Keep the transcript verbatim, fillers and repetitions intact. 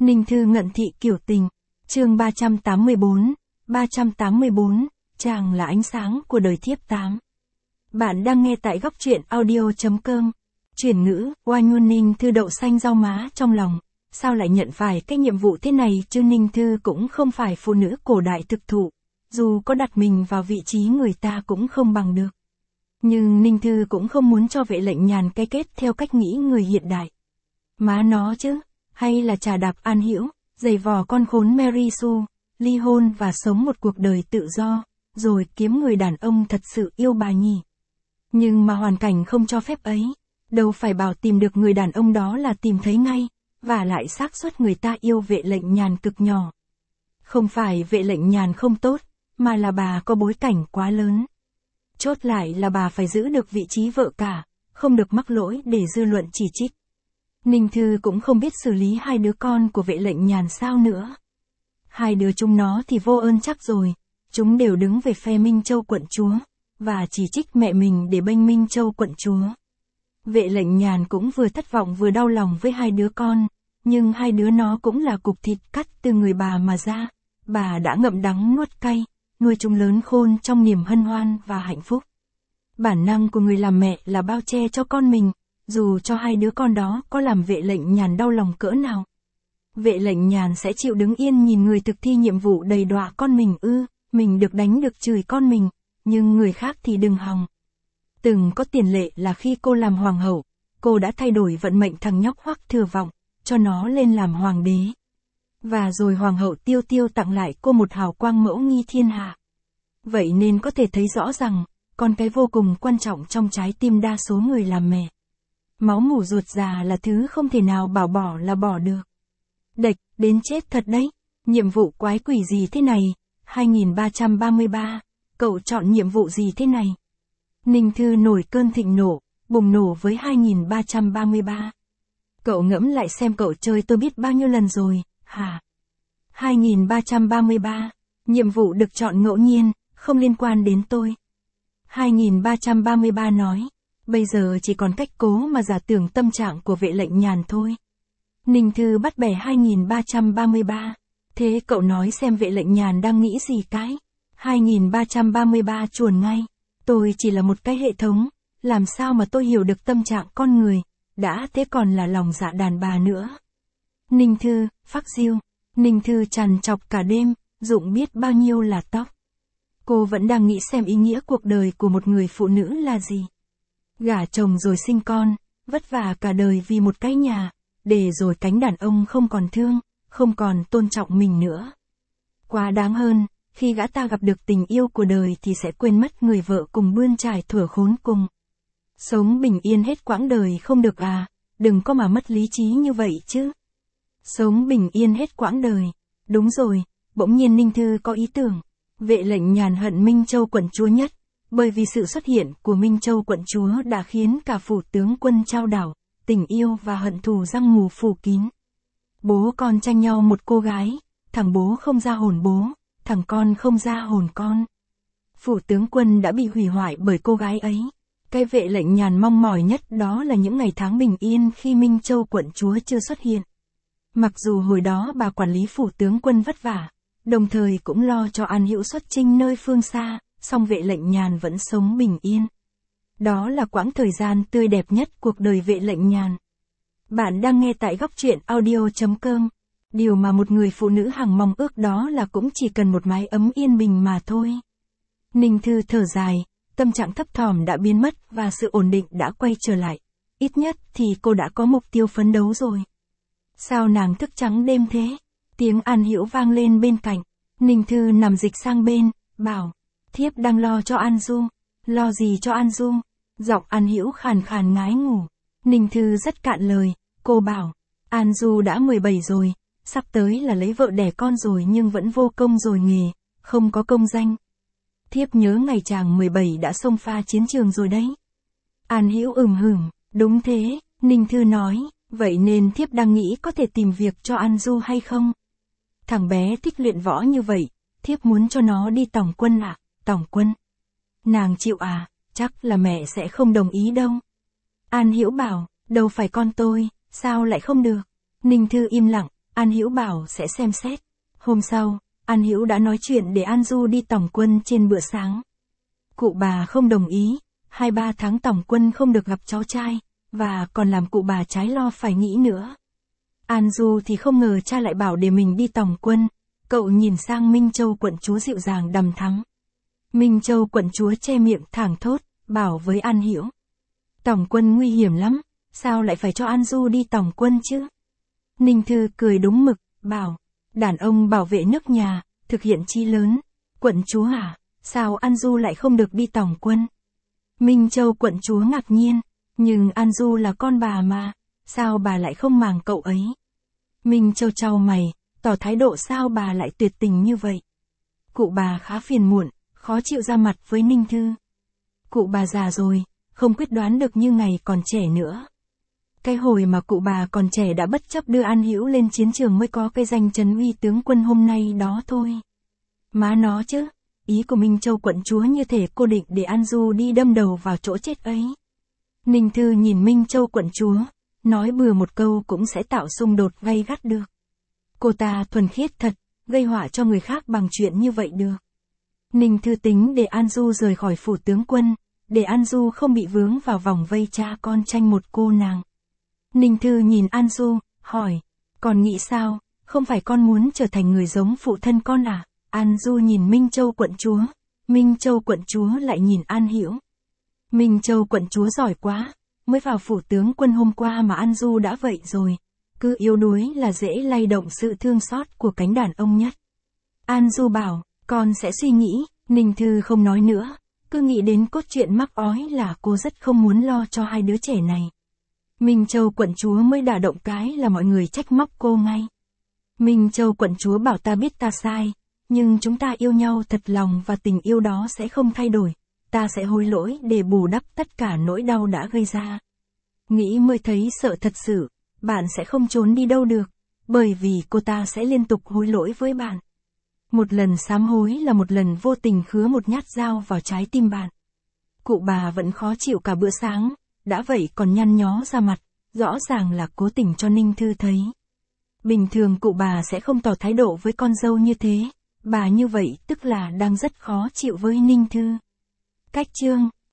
Ninh Thư ngận thị kiểu tình, chương ba trăm tám mươi bốn, ba trăm tám mươi bốn, chàng là ánh sáng của đời thiếp tám. Bạn đang nghe tại góc truyện audio.com. Chuyển ngữ, oai ngôn Ninh Thư đậu xanh rau má trong lòng, sao lại nhận phải cái nhiệm vụ thế này chứ? Ninh Thư cũng không phải phụ nữ cổ đại thực thụ, dù có đặt mình vào vị trí người ta cũng không bằng được. Nhưng Ninh Thư cũng không muốn cho Vệ Lệnh Nhàn cái kết theo cách nghĩ người hiện đại. Má nó chứ, hay là trà đạp An Hữu, giày vò con khốn Mary Sue, ly hôn và sống một cuộc đời tự do, rồi kiếm người đàn ông thật sự yêu bà nhỉ. Nhưng mà hoàn cảnh không cho phép ấy, đâu phải bảo tìm được người đàn ông đó là tìm thấy ngay, và lại xác suất người ta yêu Vệ Lệnh Nhàn cực nhỏ. Không phải Vệ Lệnh Nhàn không tốt, mà là bà có bối cảnh quá lớn. Chốt lại là bà phải giữ được vị trí vợ cả, không được mắc lỗi để dư luận chỉ trích. Ninh Thư cũng không biết xử lý hai đứa con của Vệ Lệnh Nhàn sao nữa. Hai đứa chúng nó thì vô ơn chắc rồi, chúng đều đứng về phe Minh Châu quận chúa, và chỉ trích mẹ mình để bênh Minh Châu quận chúa. Vệ Lệnh Nhàn cũng vừa thất vọng vừa đau lòng với hai đứa con, nhưng hai đứa nó cũng là cục thịt cắt từ người bà mà ra, bà đã ngậm đắng nuốt cay, nuôi chúng lớn khôn trong niềm hân hoan và hạnh phúc. Bản năng của người làm mẹ là bao che cho con mình, dù cho hai đứa con đó có làm Vệ Lệnh Nhàn đau lòng cỡ nào. Vệ Lệnh Nhàn sẽ chịu đứng yên nhìn người thực thi nhiệm vụ đầy đọa con mình ư? Mình được đánh được chửi con mình, nhưng người khác thì đừng hòng. Từng có tiền lệ là khi cô làm hoàng hậu, cô đã thay đổi vận mệnh thằng nhóc Hoắc Thừa Vọng, cho nó lên làm hoàng đế. Và rồi hoàng hậu Tiêu Tiêu tặng lại cô một hào quang mẫu nghi thiên hạ. Vậy nên có thể thấy rõ rằng, con cái vô cùng quan trọng trong trái tim đa số người làm mẹ. Máu mủ ruột già là thứ không thể nào bảo bỏ là bỏ được. Đệch, đến chết thật đấy. Nhiệm vụ quái quỷ gì thế này? hai nghìn ba trăm ba mươi ba, cậu chọn nhiệm vụ gì thế này? Ninh Thư nổi cơn thịnh nộ, bùng nổ với hai nghìn ba trăm ba mươi ba. Cậu ngẫm lại xem cậu chơi tôi biết bao nhiêu lần rồi, hả? hai nghìn ba trăm ba mươi ba, nhiệm vụ được chọn ngẫu nhiên, không liên quan đến tôi. hai nghìn ba trăm ba mươi ba nói, bây giờ chỉ còn cách cố mà giả tưởng tâm trạng của Vệ Lệnh Nhàn thôi. Ninh Thư bắt bẻ hai nghìn ba trăm ba mươi ba. Thế cậu nói xem Vệ Lệnh Nhàn đang nghĩ gì cái? hai nghìn ba trăm ba mươi ba chuồn ngay. Tôi chỉ là một cái hệ thống, làm sao mà tôi hiểu được tâm trạng con người, đã thế còn là lòng dạ đàn bà nữa. Ninh Thư, phắc diêu. Ninh Thư trằn trọc cả đêm, rụng biết bao nhiêu là tóc. Cô vẫn đang nghĩ xem ý nghĩa cuộc đời của một người phụ nữ là gì. Gả chồng rồi sinh con, vất vả cả đời vì một cái nhà, để rồi cánh đàn ông không còn thương, không còn tôn trọng mình nữa. Quá đáng hơn, khi gã ta gặp được tình yêu của đời thì sẽ quên mất người vợ cùng bươn trải thuở khốn cùng. Sống bình yên hết quãng đời không được à, đừng có mà mất lý trí như vậy chứ. Sống bình yên hết quãng đời, đúng rồi, bỗng nhiên Ninh Thư có ý tưởng. Vệ Lệnh Nhàn hận Minh Châu quận chúa nhất, bởi vì sự xuất hiện của Minh Châu quận chúa đã khiến cả phủ tướng quân trao đảo, tình yêu và hận thù răng mù phủ kín. Bố con tranh nhau một cô gái, thằng bố không ra hồn bố, thằng con không ra hồn con. Phủ tướng quân đã bị hủy hoại bởi cô gái ấy. Cái Vệ Lệnh Nhàn mong mỏi nhất đó là những ngày tháng bình yên khi Minh Châu quận chúa chưa xuất hiện. Mặc dù hồi đó bà quản lý phủ tướng quân vất vả, đồng thời cũng lo cho An Hữu xuất chinh nơi phương xa, song Vệ Lệnh Nhàn vẫn sống bình yên. Đó là quãng thời gian tươi đẹp nhất cuộc đời Vệ Lệnh Nhàn. Bạn đang nghe tại góc truyện audio.com. Điều mà một người phụ nữ hằng mong ước đó là cũng chỉ cần một mái ấm yên bình mà thôi. Ninh Thư thở dài, tâm trạng thấp thỏm đã biến mất và sự ổn định đã quay trở lại. Ít nhất thì cô đã có mục tiêu phấn đấu rồi. Sao nàng thức trắng đêm thế? Tiếng An Hữu vang lên bên cạnh. Ninh Thư nằm dịch sang bên, bảo, thiếp đang lo cho An Du. Lo gì cho An Du? Giọng An Hữu khàn khàn ngái ngủ. Ninh Thư rất cạn lời, cô bảo, An Du đã mười bảy rồi, sắp tới là lấy vợ đẻ con rồi nhưng vẫn vô công rồi nghề, không có công danh. Thiếp nhớ ngày chàng mười bảy đã xông pha chiến trường rồi đấy. An Hữu ừm hửng, đúng thế, Ninh Thư nói, vậy nên thiếp đang nghĩ có thể tìm việc cho An Du hay không? Thằng bé thích luyện võ như vậy, thiếp muốn cho nó đi tòng quân ạ, à? Tòng quân. Nàng chịu à, chắc là mẹ sẽ không đồng ý đâu. An Hữu bảo, đâu phải con tôi, sao lại không được? Ninh Thư im lặng, An Hữu bảo sẽ xem xét. Hôm sau, An Hữu đã nói chuyện để An Du đi tòng quân trên bữa sáng. Cụ bà không đồng ý, hai ba tháng tòng quân không được gặp cháu trai, và còn làm cụ bà trái lo phải nghĩ nữa. An Du thì không ngờ cha lại bảo để mình đi tòng quân, cậu nhìn sang Minh Châu quận chúa dịu dàng đằm thắm. Minh Châu quận chúa che miệng thảng thốt, bảo với An Hữu. Tòng quân nguy hiểm lắm, sao lại phải cho An Du đi tòng quân chứ? Ninh Thư cười đúng mực, bảo, đàn ông bảo vệ nước nhà, thực hiện chi lớn, quận chúa à, sao An Du lại không được đi tòng quân? Minh Châu quận chúa ngạc nhiên, nhưng An Du là con bà mà, sao bà lại không màng cậu ấy? Minh Châu chau mày, tỏ thái độ sao bà lại tuyệt tình như vậy? Cụ bà khá phiền muộn, khó chịu ra mặt với Ninh Thư. Cụ bà già rồi, không quyết đoán được như ngày còn trẻ nữa. Cái hồi mà cụ bà còn trẻ đã bất chấp đưa An Hữu lên chiến trường mới có cái danh trấn uy tướng quân hôm nay đó thôi. Má nó chứ, ý của Minh Châu quận chúa như thể cô định để An Du đi đâm đầu vào chỗ chết ấy. Ninh Thư nhìn Minh Châu quận chúa, nói bừa một câu cũng sẽ tạo xung đột gay gắt được. Cô ta thuần khiết thật, gây họa cho người khác bằng chuyện như vậy được. Ninh Thư tính để An Du rời khỏi phủ tướng quân, để An Du không bị vướng vào vòng vây cha con tranh một cô nàng. Ninh Thư nhìn An Du, hỏi, con nghĩ sao, không phải con muốn trở thành người giống phụ thân con à? An Du nhìn Minh Châu quận chúa, Minh Châu quận chúa lại nhìn An Hữu. Minh Châu quận chúa giỏi quá, mới vào phủ tướng quân hôm qua mà An Du đã vậy rồi, cứ yếu đuối là dễ lay động sự thương xót của cánh đàn ông nhất. An Du bảo, con sẽ suy nghĩ, Ninh Thư không nói nữa, cứ nghĩ đến cốt truyện mắc ói là cô rất không muốn lo cho hai đứa trẻ này. Minh Châu quận chúa mới đả động cái là mọi người trách móc cô ngay. Minh Châu quận chúa bảo ta biết ta sai, nhưng chúng ta yêu nhau thật lòng và tình yêu đó sẽ không thay đổi, ta sẽ hối lỗi để bù đắp tất cả nỗi đau đã gây ra. Nghĩ mới thấy sợ thật sự, bạn sẽ không trốn đi đâu được, bởi vì cô ta sẽ liên tục hối lỗi với bạn. Một lần sám hối là một lần vô tình khứa một nhát dao vào trái tim bạn. Cụ bà vẫn khó chịu cả bữa sáng, đã vậy còn nhăn nhó ra mặt, rõ ràng là cố tình cho Ninh Thư thấy. Bình thường cụ bà sẽ không tỏ thái độ với con dâu như thế, bà như vậy tức là đang rất khó chịu với Ninh Thư. Cách chương